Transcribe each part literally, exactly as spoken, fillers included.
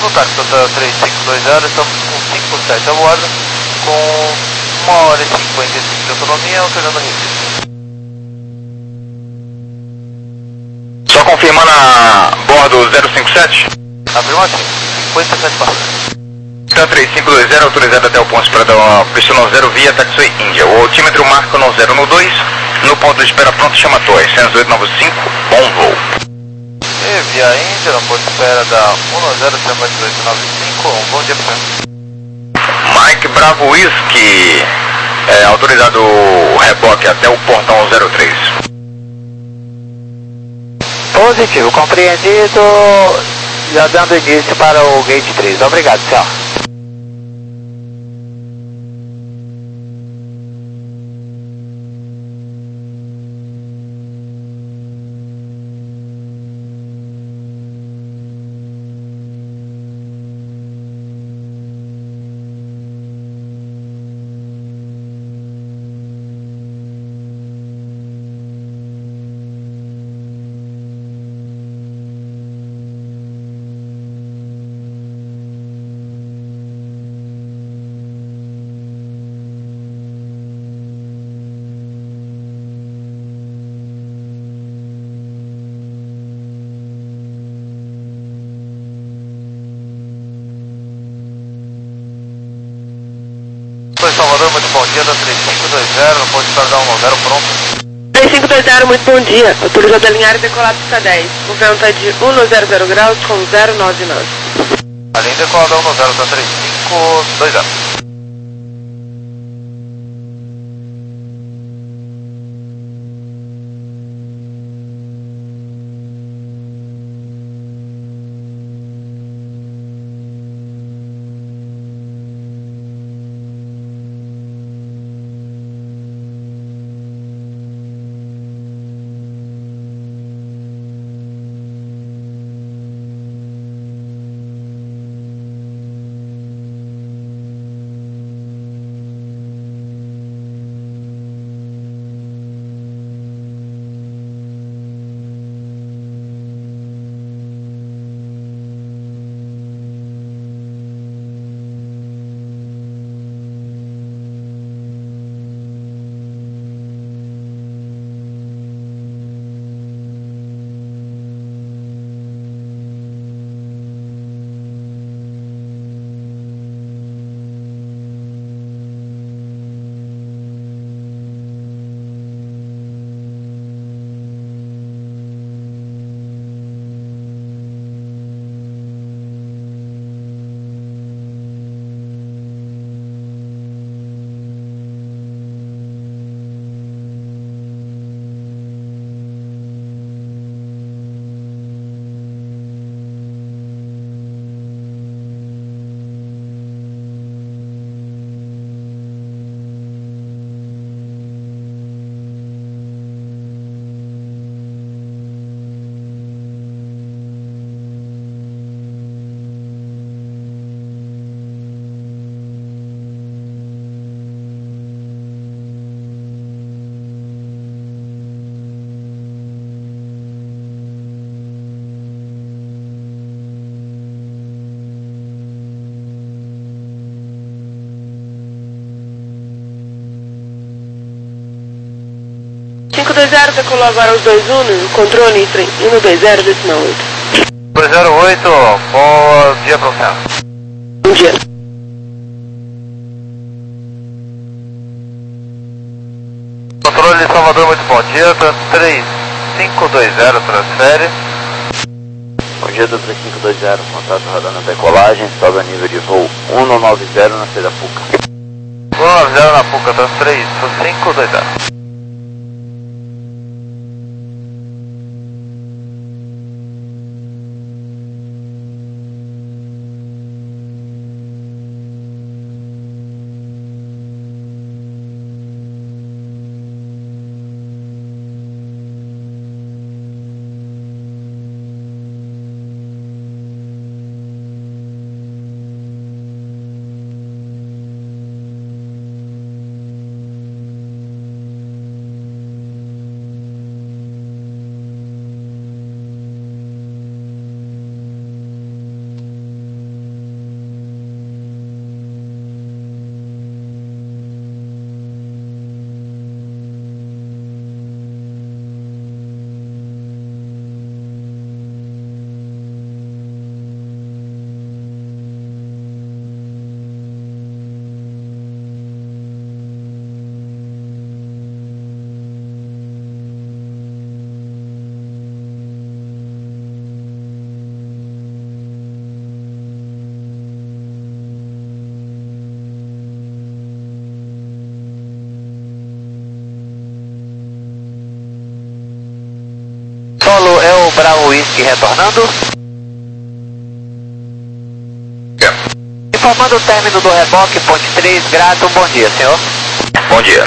no táxi Delta três cinco dois zero, estamos com cinco sete a bordo, com uma hora e cinquenta e cinco de autonomia, alternando a rede. Só confirmando a bordo zero cinco sete? Afirmativo, cinquenta e sete passos. Delta três cinco dois zero, autorizado até o ponto de espera da pista no zero via Taxway Índia. O altímetro marca no zero no dois, no ponto de espera pronto chama Torres, seis oito nove cinco, bom voo. E via Índia, no ponto de espera da um zero, chama dezoito nove cinco, um bom dia para você. Mike Bravo Whisky, é, autorizado o reboque até o portão zero três. Positivo, compreendido, já dando início para o gate três. Obrigado, senhor. Salvador, muito bom dia, da três cinco dois zero, no ponto de espera da um zero, pronto. três cinco dois zero, muito bom dia, autorizado a alinhar e decolar pista dez, o vento é de um zero zero graus com zero nove nove. Alinha decolar da um zero, da três cinco dois zero. cinco dois zero, decolou agora os dois Uno, controle um dois zero, decimal oito. dois zero oito, bom dia para você. Bom dia. Controle de Salvador, muito bom dia, três cinco dois zero, transfere. Bom dia, do três cinco dois zero, contato rodando a decolagem, sobe a nível de voo um nove zero na saída Puca. um nove zero na Puca, tá três cinco dois zero. um Whisky retornando. Informando o término do reboque, ponte três, grato, bom dia, senhor. Bom dia.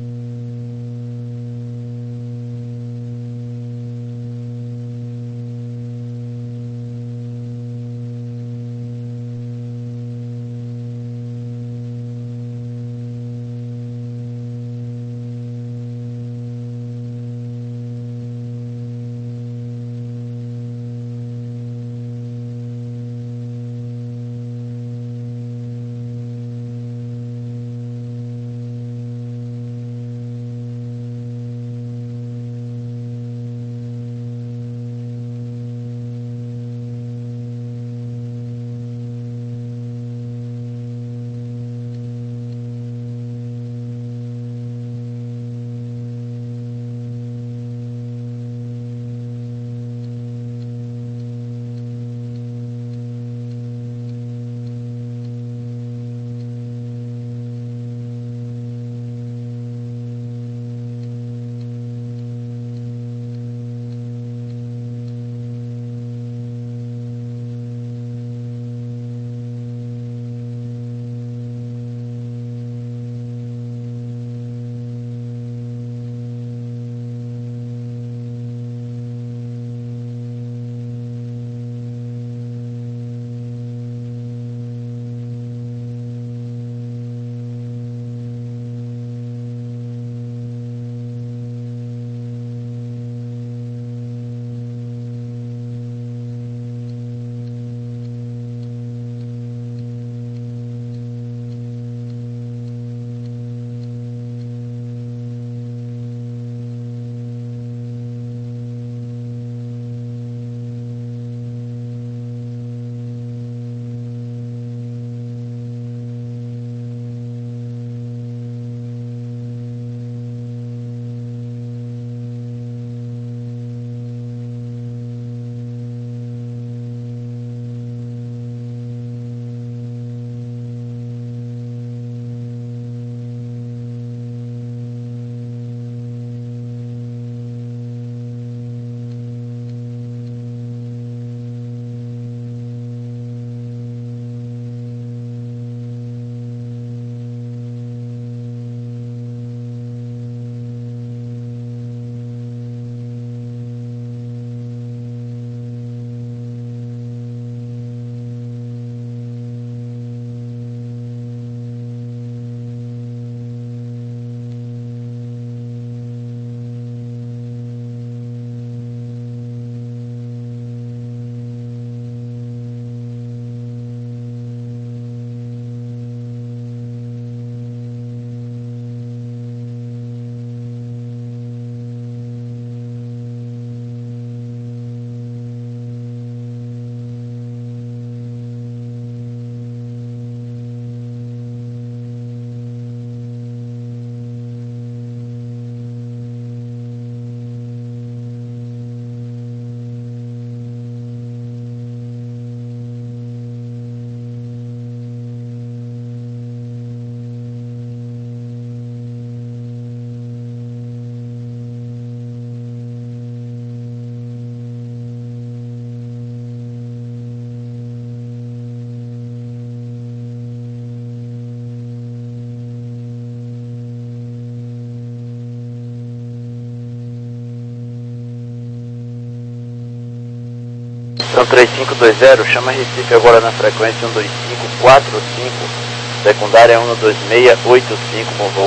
Então três cinco dois zero, chama Recife agora na frequência um dois cinco quatro cinco, secundária um dois seis oito cinco com voo.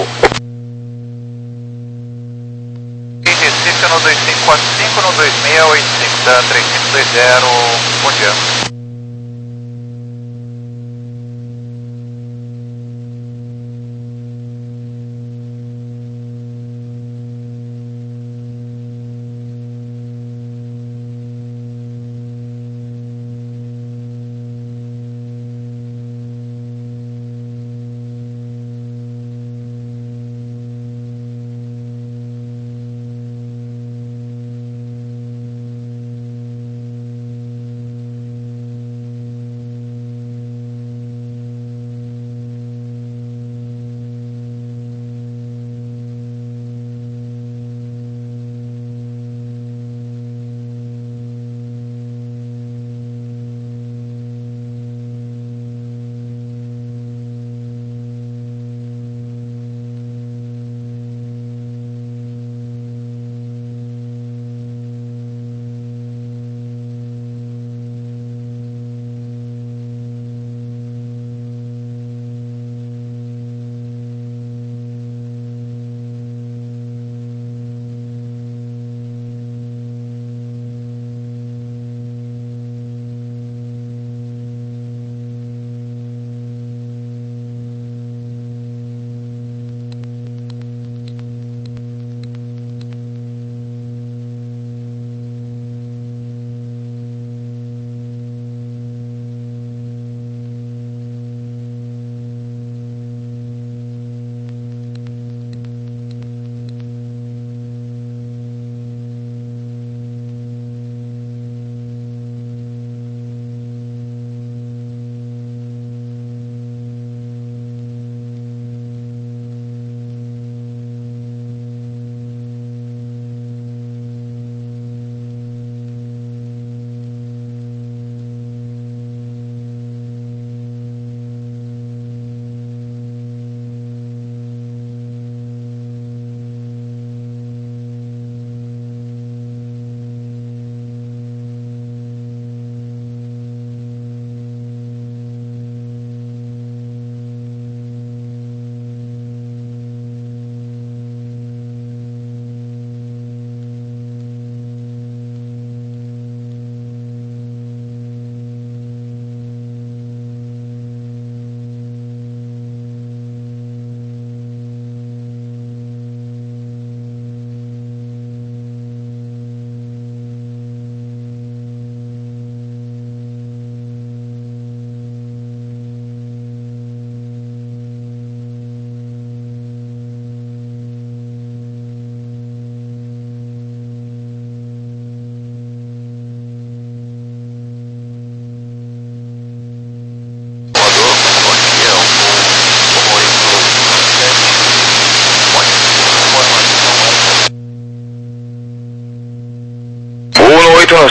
Em Recife no dois cinco quatro cinco, no dois seis oito cinco da três cinco dois zero, bom dia.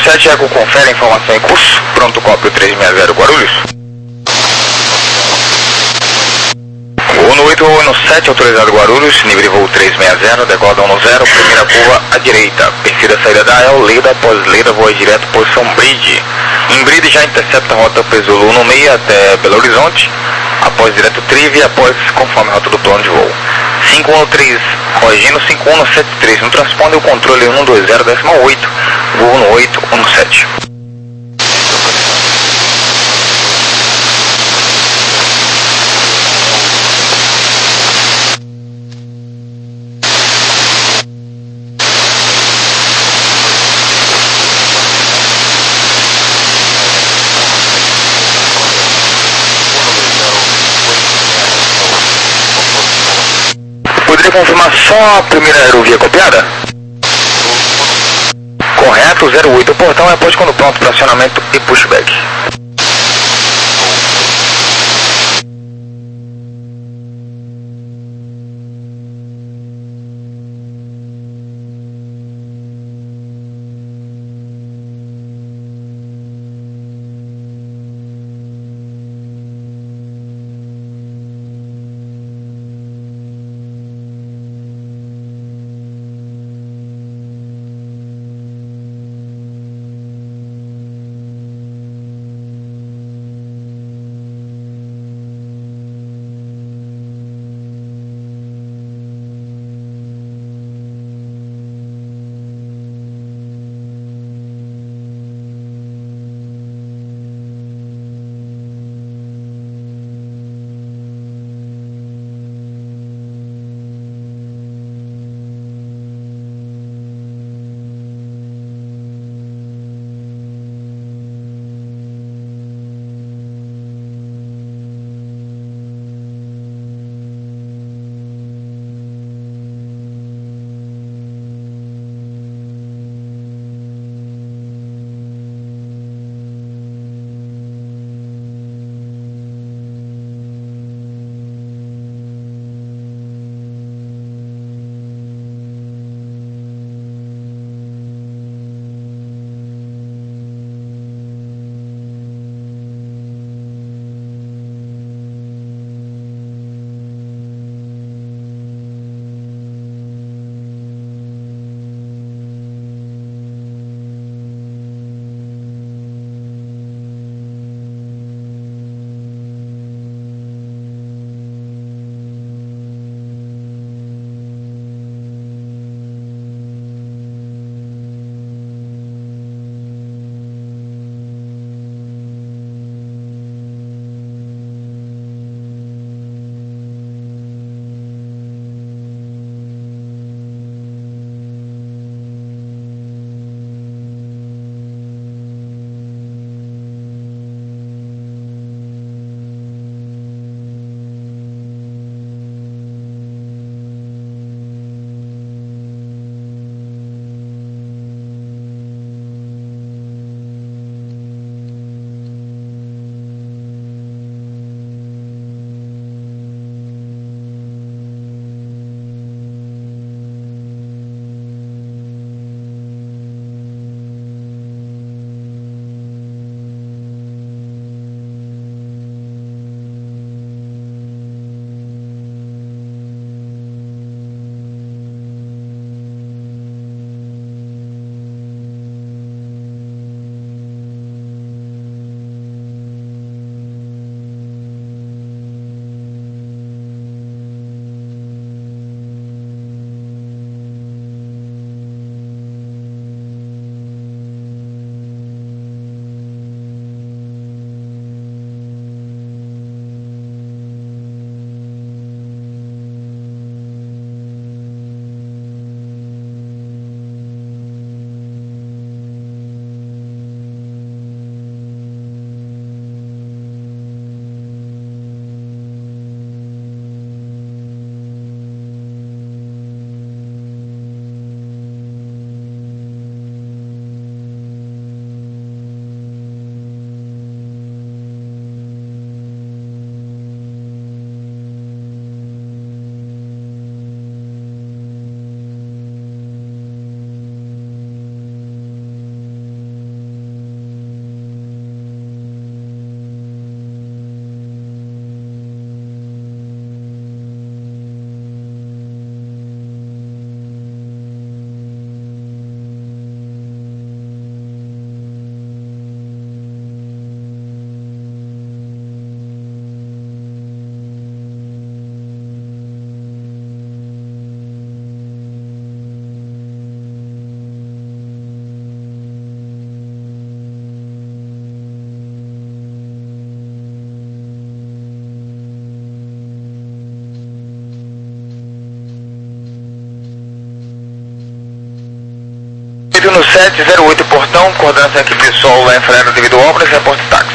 sete, Eco confere a informação em curso. Pronto, cópia três seis zero Guarulhos. Gol no oito, no sete, autorizado Guarulhos, nível de voo três seis zero, decola um zero, primeira curva à direita. Perfil da saída da El, Leda, após Leda, voa direto, posição Bridge. Em Bridge já intercepta a rota Pesulu no meio até Belo Horizonte, após direto Trive, após conforme a rota do plano de voo. cinco um três, corrigindo cinco um sete três, no transponder o controle um dois zero, décimo oito, voo no oito um sete. Poderia confirmar só a primeira aerovia copiada? Correto, zero oito, o portão é pode quando pronto para acionamento e pushback. sete zero oito portão, coordenação aqui pessoal lá em Frena devido a obras, reporte táxi.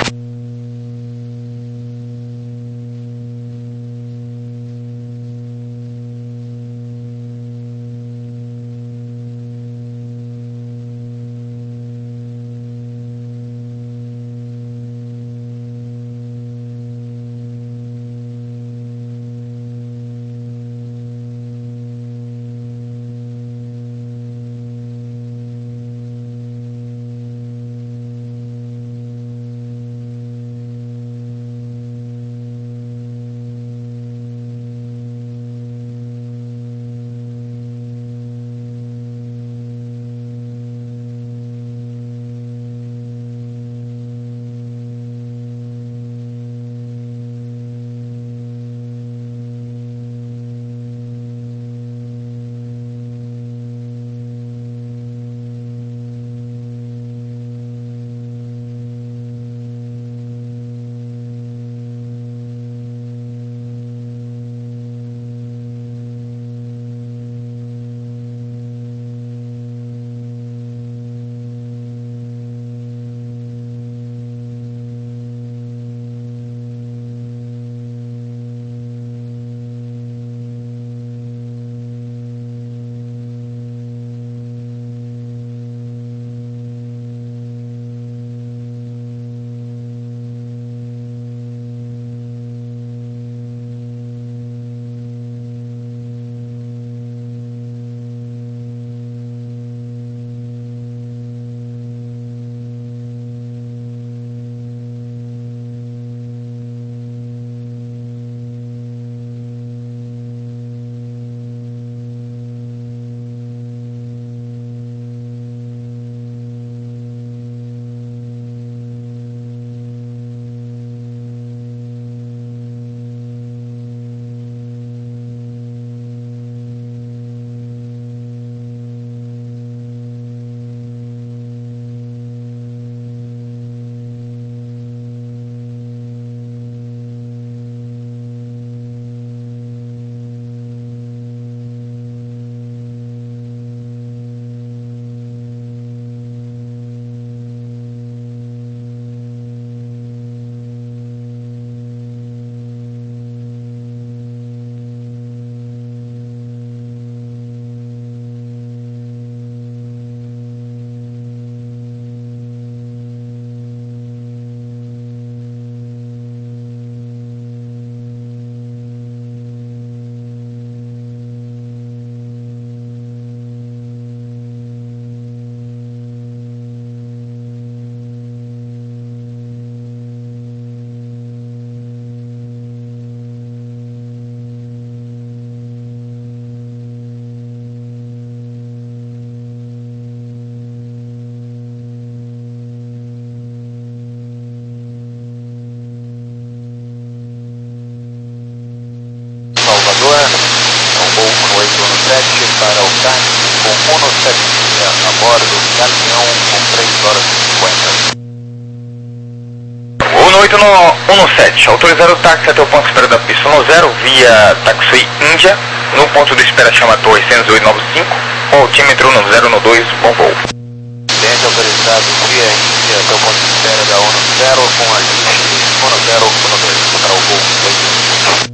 sete para o táxi com um sete seis a bordo, caminhão com três horas e cinquenta. um oito um sete, autorizar o táxi até o ponto de espera da pista no zero, via Taxi Índia, no ponto de espera chama Torre cem e noventa e cinco, o altímetro no zero um dois, bom voo. Cliente autorizado via Índia até o ponto de espera da ONU zero com a lista ONU zero, ONU dois, para o voo dois.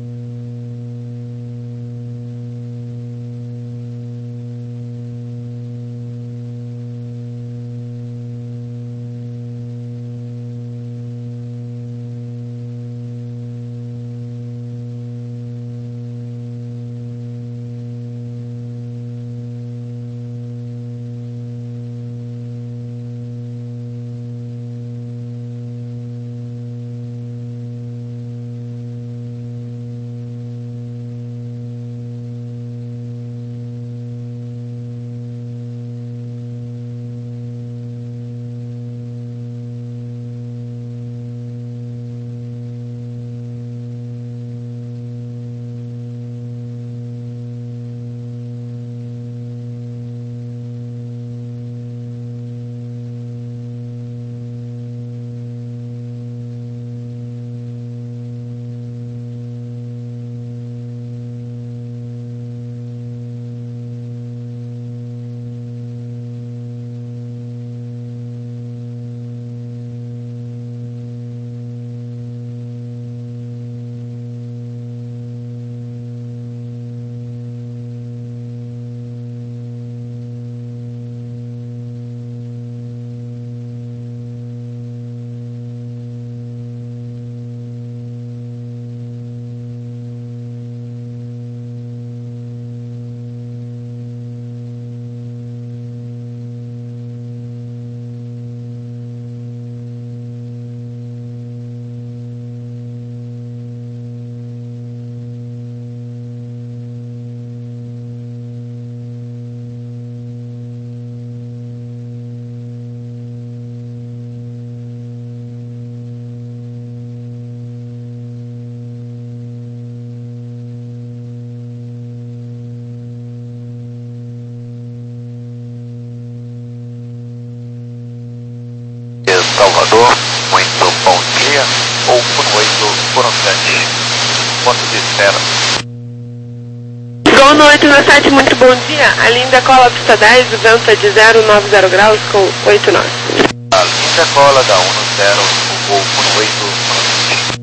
um sete. Ponto de espera. Gol no oito um sete, muito bom dia. A linha decola pista dez, o vento é de zero nove zero graus com oito nove. A linha decola da um zero, o voo um oito um sete.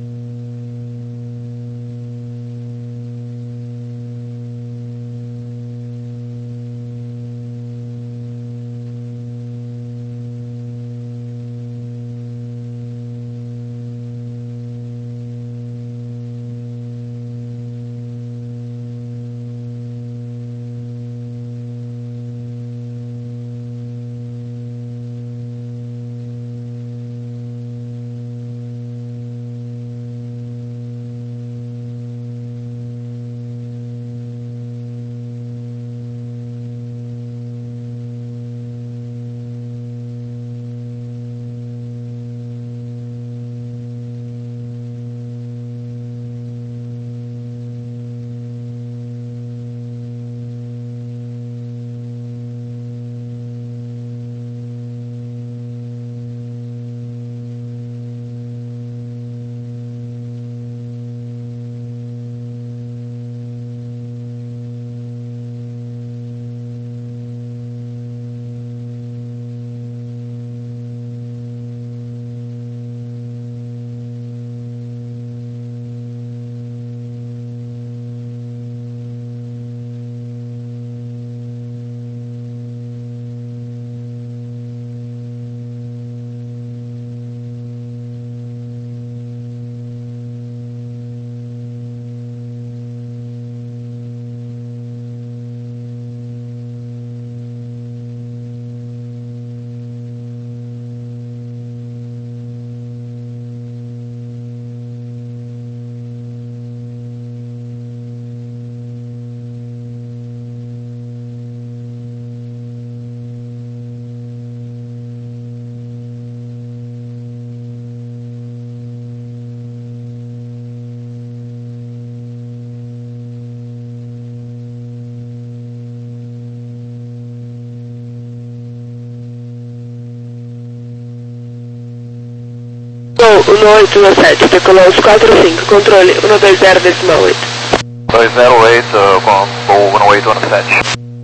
Gol no oito um sete, decolou os quatro cinco, controle um dois zero decimal oito. dois zero oito com voo um oito um sete.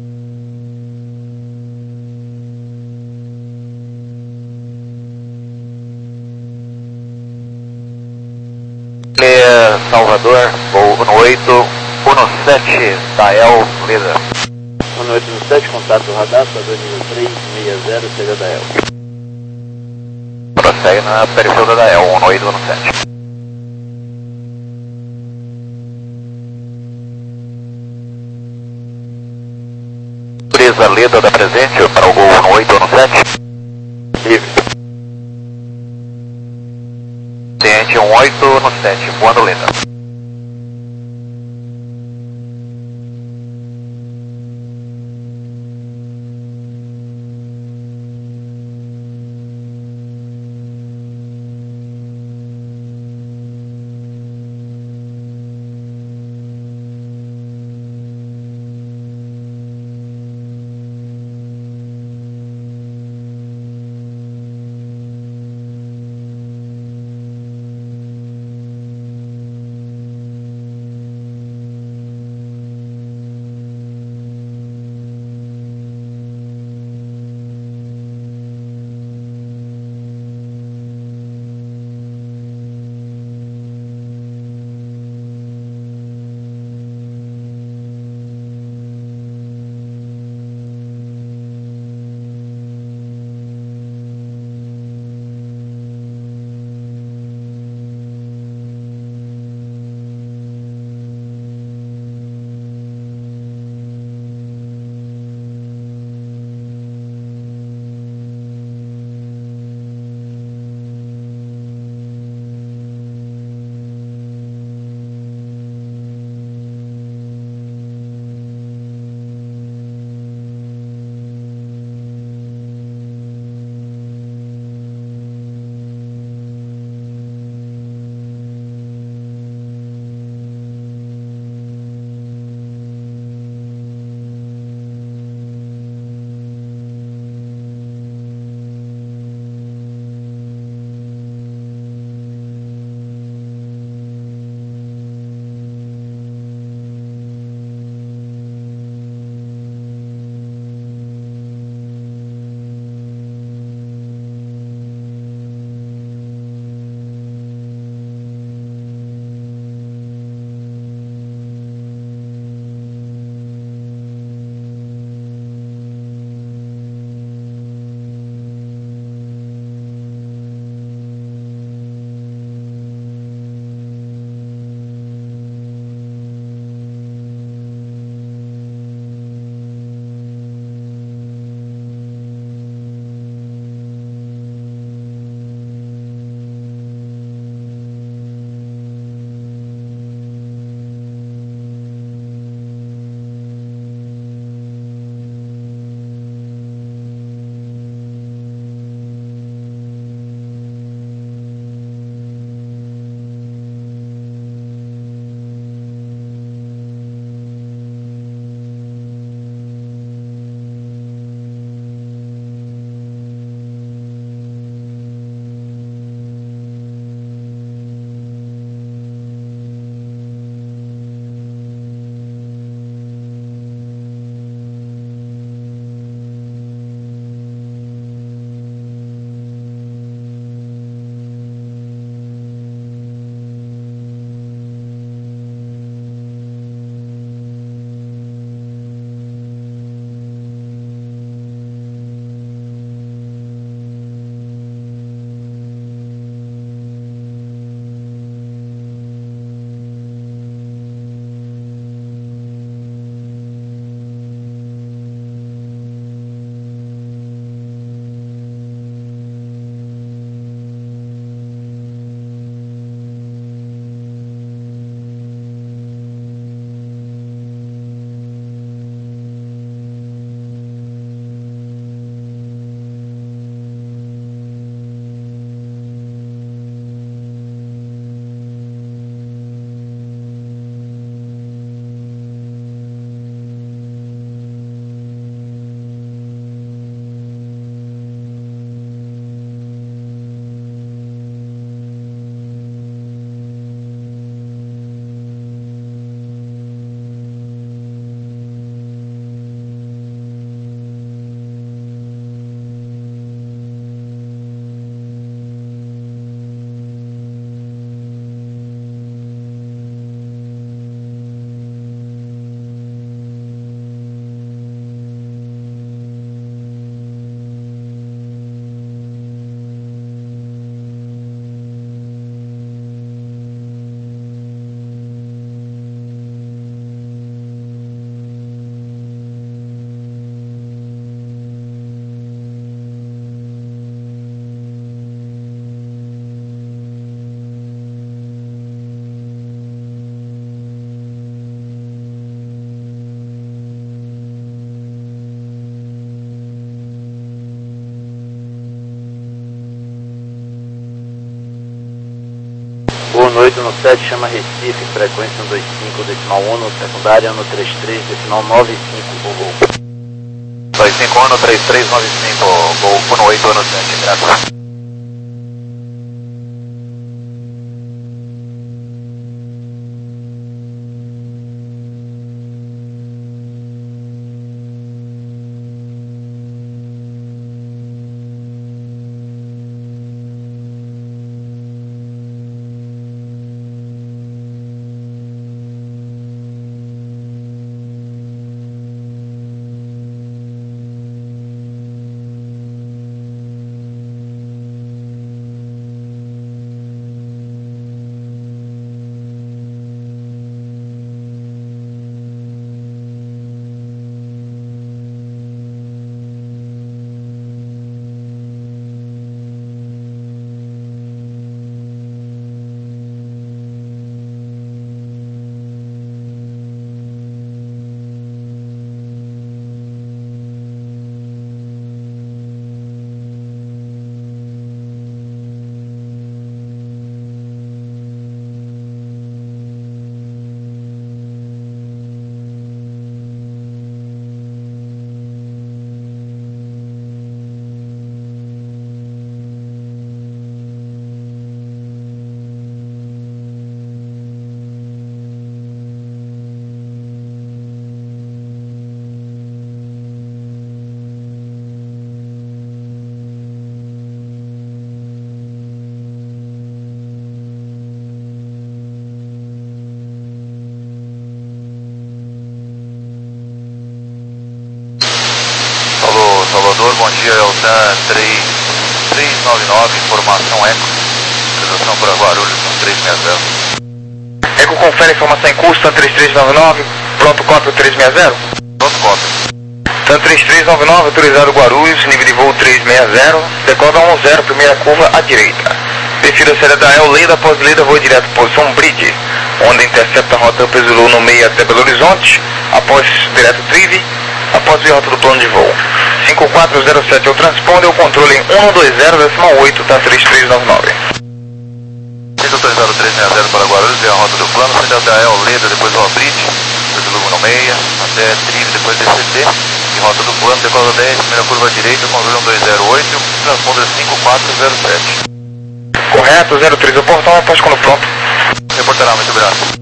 Salvador, voo um oito um sete, Dael, Lida. um oito um sete, contato radar, padrão nível três seis zero, chega Dael. Prossegue na perfil da Dael, um oito um sete. Brisa Lida da presente para o voo um oito um sete. Livre. Cliente um oito um sete, voando Lida. Uno oito Uno sete, chama Recife, frequência um dois cinco, decimal um, secundária Uno trinta e três, decimal nove cinco, Gol. dois cinco um, três três nove cinco, Gol Uno oito Uno sete, graças. Salvador, bom dia, Eltan três três nove nove, informação Eco, autorização para Guarulhos, três seis zero. Eco confere informação em curso, TAN três três nove nove, pronto cópia três seis zero. Pronto, cópia. TAN três três nove nove, autorizado Guarulhos, nível de voo três seis zero, decola um zero, primeira curva à direita. Defira a saída da El, Leda, após Leda, voo direto posição Bridge, onde intercepta a rota Pesulou no meio até Belo Horizonte, após direto Trive, após ver a rota do plano de voo. cinco quatro zero sete é o transponder, o controle em um dois zero, decimal oito, TAN três três nove nove. Centro autorizado três seis zero para Guarulhos, é a rota do plano, saída da El, Leda, depois o Bridge, Pesulou no meio, até Trive, depois D C T, e rota do plano, decola dez, primeira curva à direita, controle um dois zero oito, transponder cinco quatro zero sete. Correto, zero três, o portão, após quando pronto. Reportará, muito obrigado.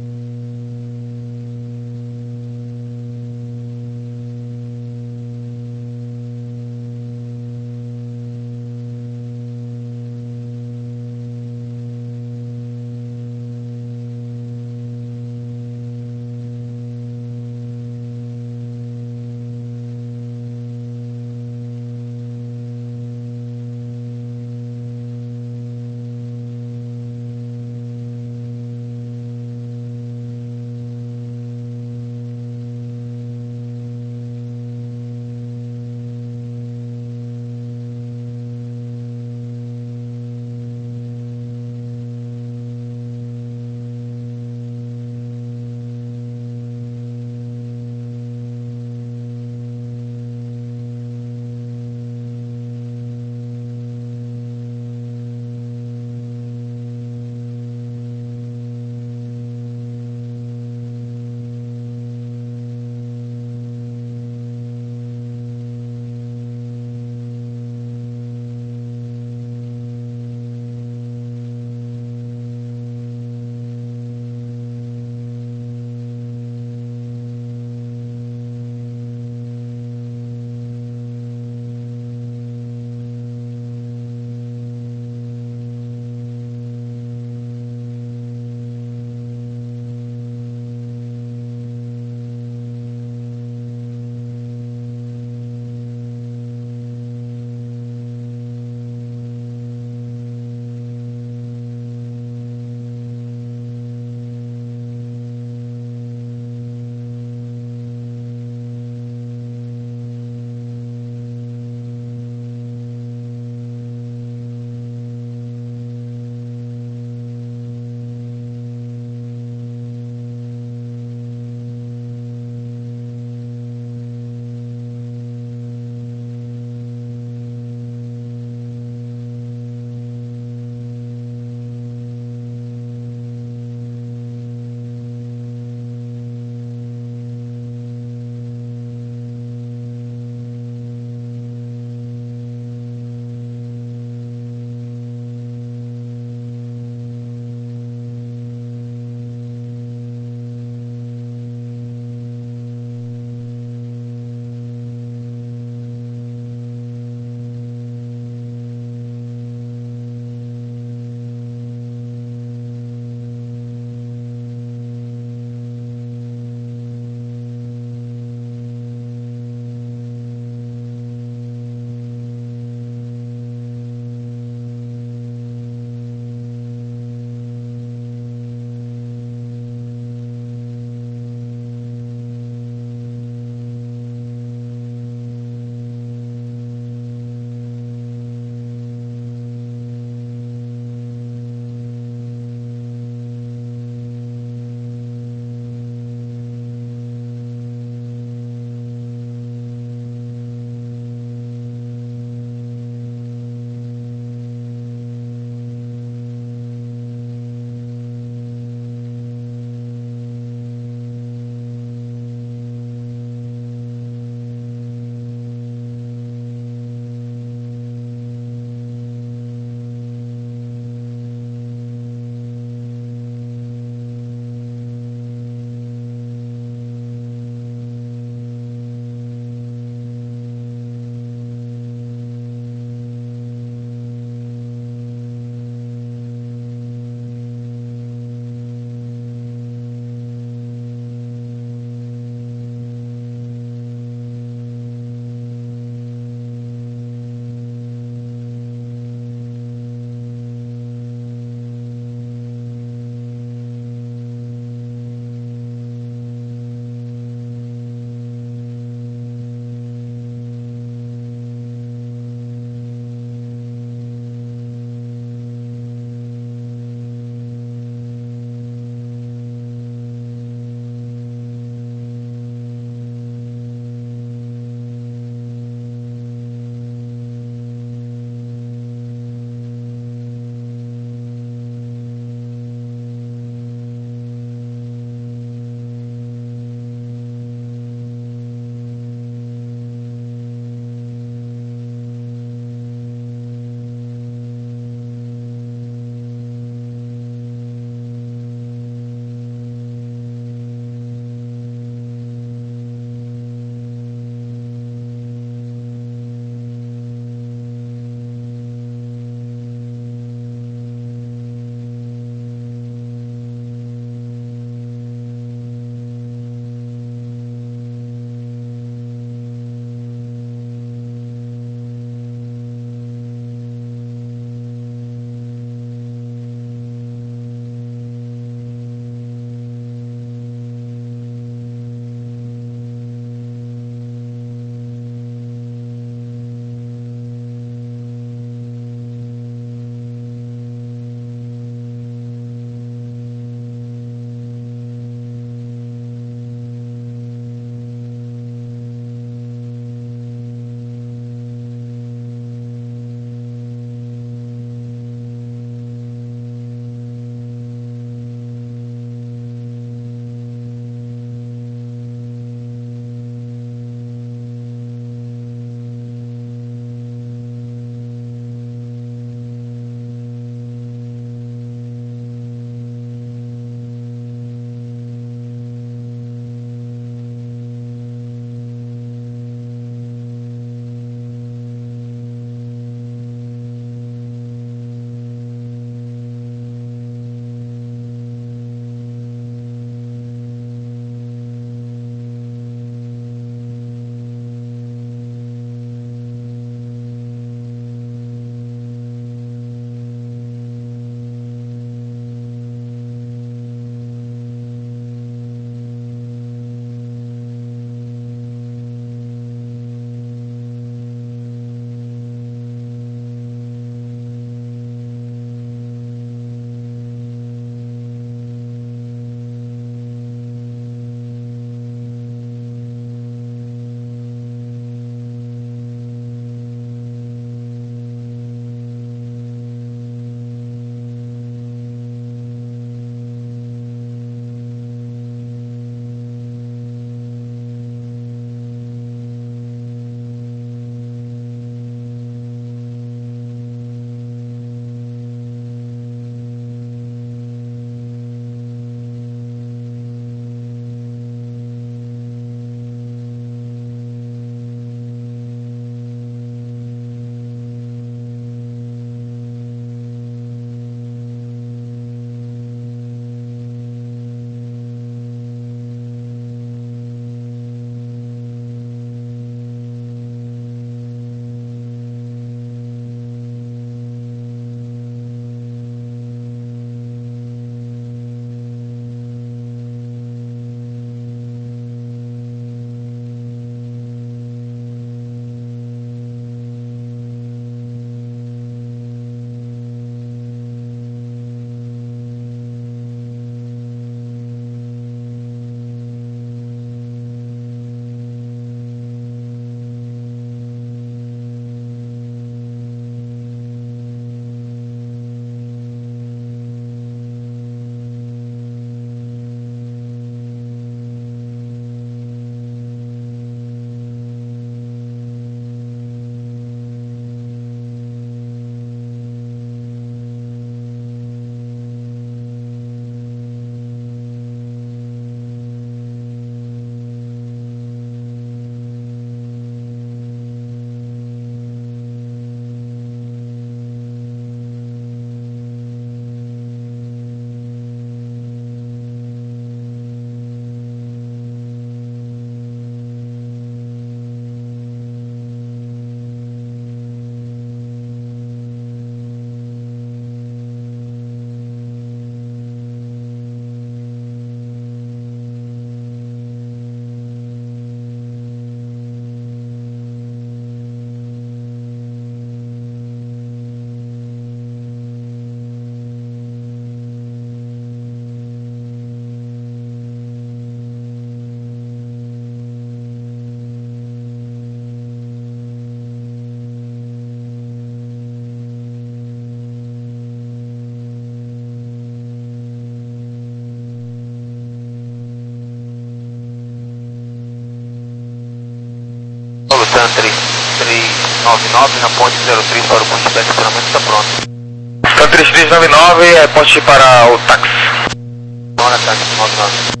Tan três três nove nove na ponte zero três para o ponte de estacionamento, está pronto. Tan três três nove nove, é ponte para o táxi. Bora, táxi nove nove.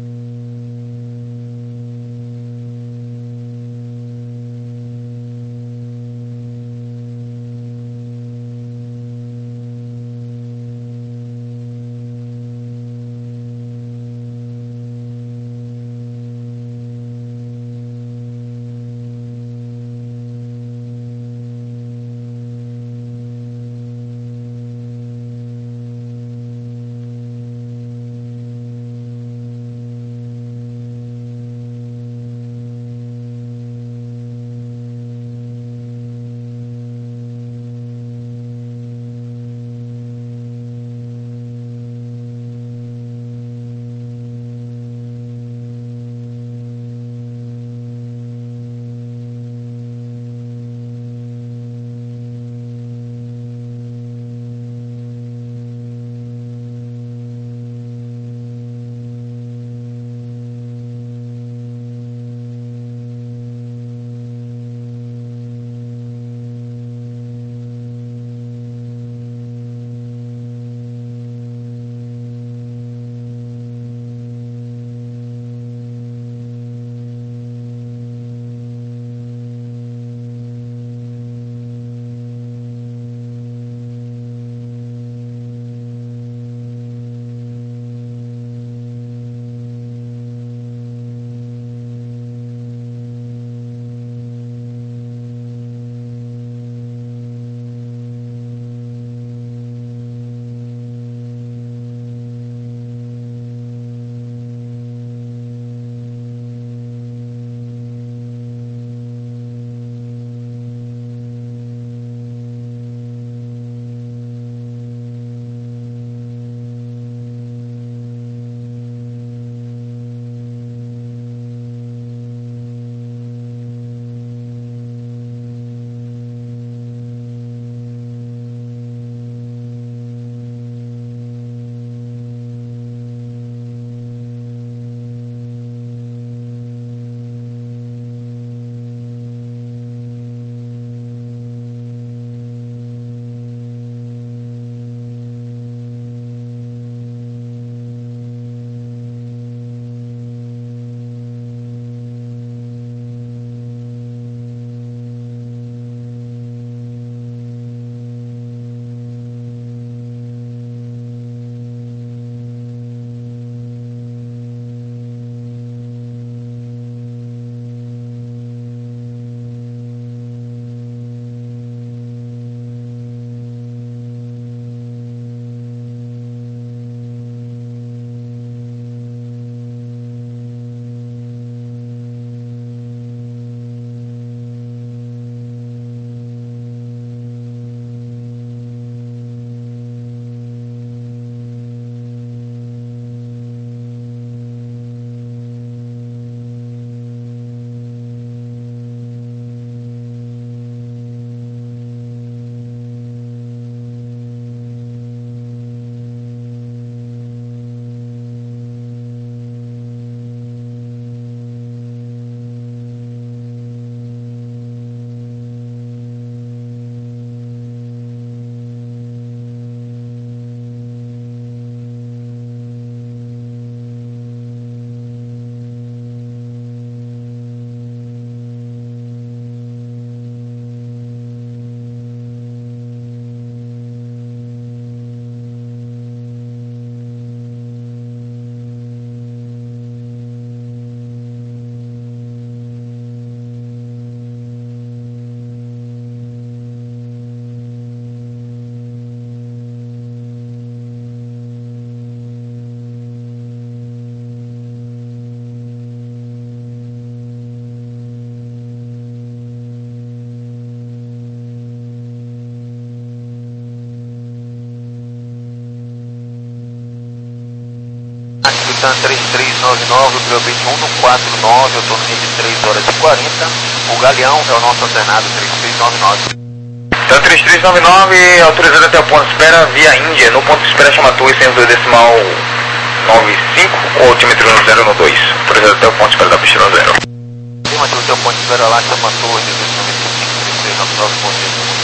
Tan três três nove nove, Priobit um no quatro nove, autonomia de três horas e quarenta. O Galeão é o nosso alternado três três nove nove. Tan três três nove nove, autorizado até o ponto de espera via Índia. No ponto de espera chama Torre cento e dois decimal nove cinco, ou altímetro no zero no dois. Autorizado até o ponto de espera da pista no zero. mantive o teu ponto de zero lá, chama a torre de noventa e cinco, três três nove nove, bom dia.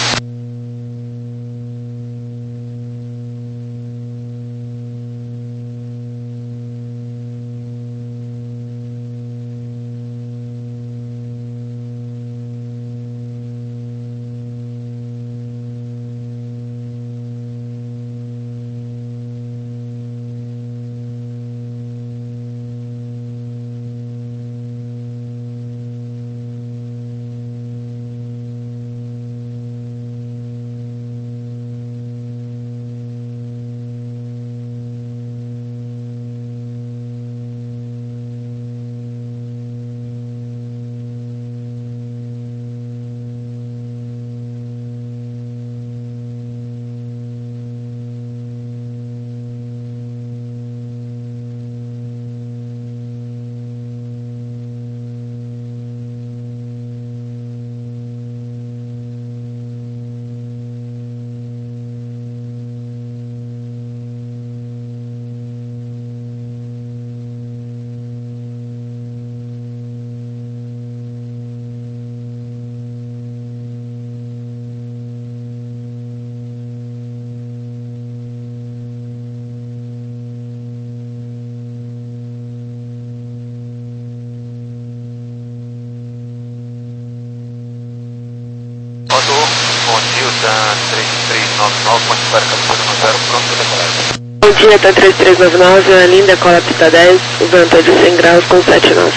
Bom dia, TAM três três nove nove, ponte para captura no zero, pronto para decolar. Bom dia, TAM três três nove nove, a linha decola pista dez, o vento é de cem graus com sete nós.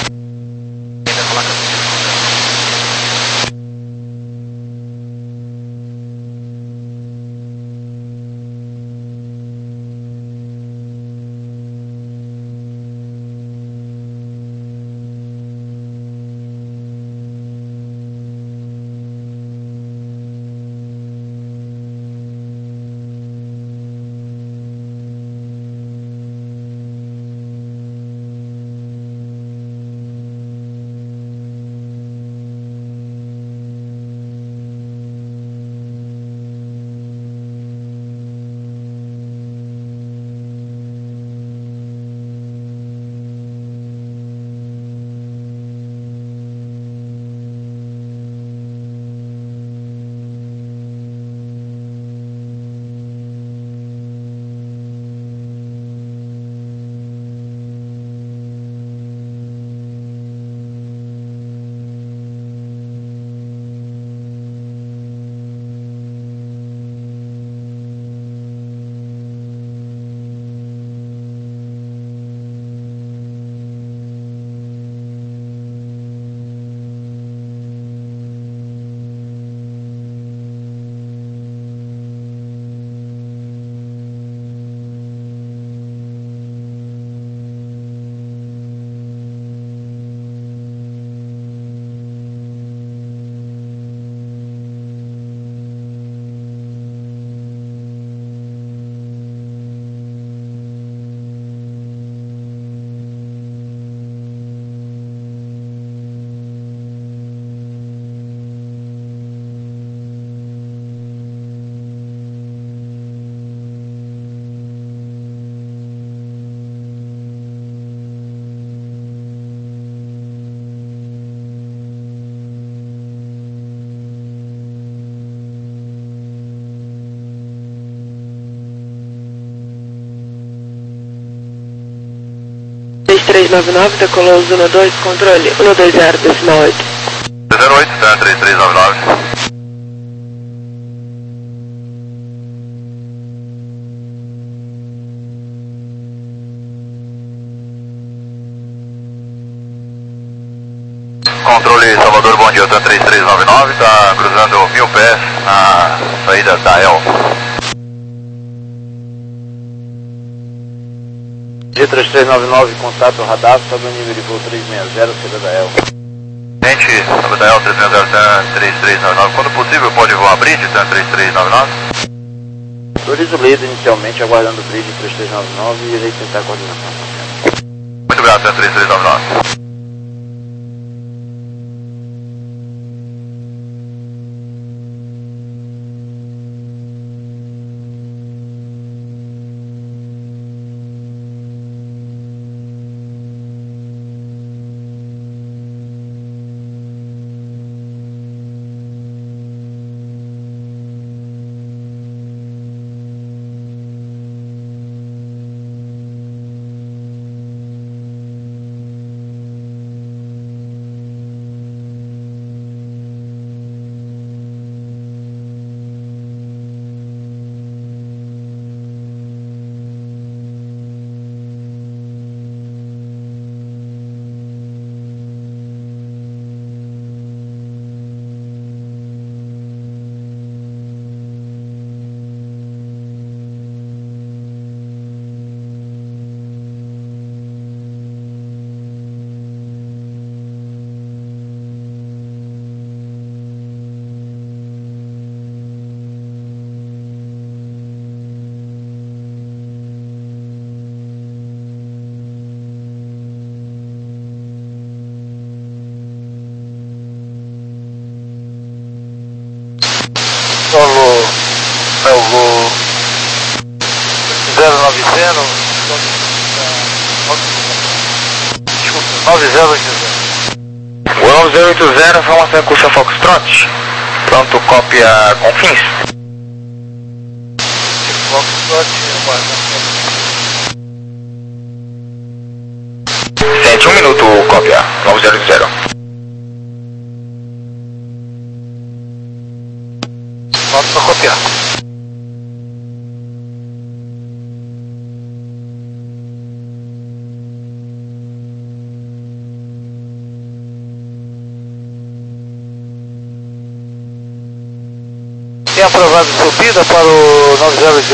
três três nove nove, decolou zona dois, controle um dois zero, decimal oito. zero oito, TAM três três nove nove. Controle Salvador, bom dia, TAM três três nove nove, está cruzando mil pés na saída da El. G três três nove nove, contato radar, sobe o nível de voo trezentos e sessenta, saída da El. Gente, saída da El trezentos e sessenta, TAM três três nove nove, quando possível pode voar bridge, TAM três três nove nove? Autorizo o líder inicialmente, aguardando o bridge três três nove nove e irei tentar a coordenação. Muito obrigado, TAM três três nove nove. zero nove zero. Desculpa, nove zero oito zero. O nove zero oito zero, informação curso Foxtrot. Pronto, cópia Confins. Foxtrot, Sente um minuto, cópia nove zero oito zero. nota para copiar. Tem aprovado subida para o nove zero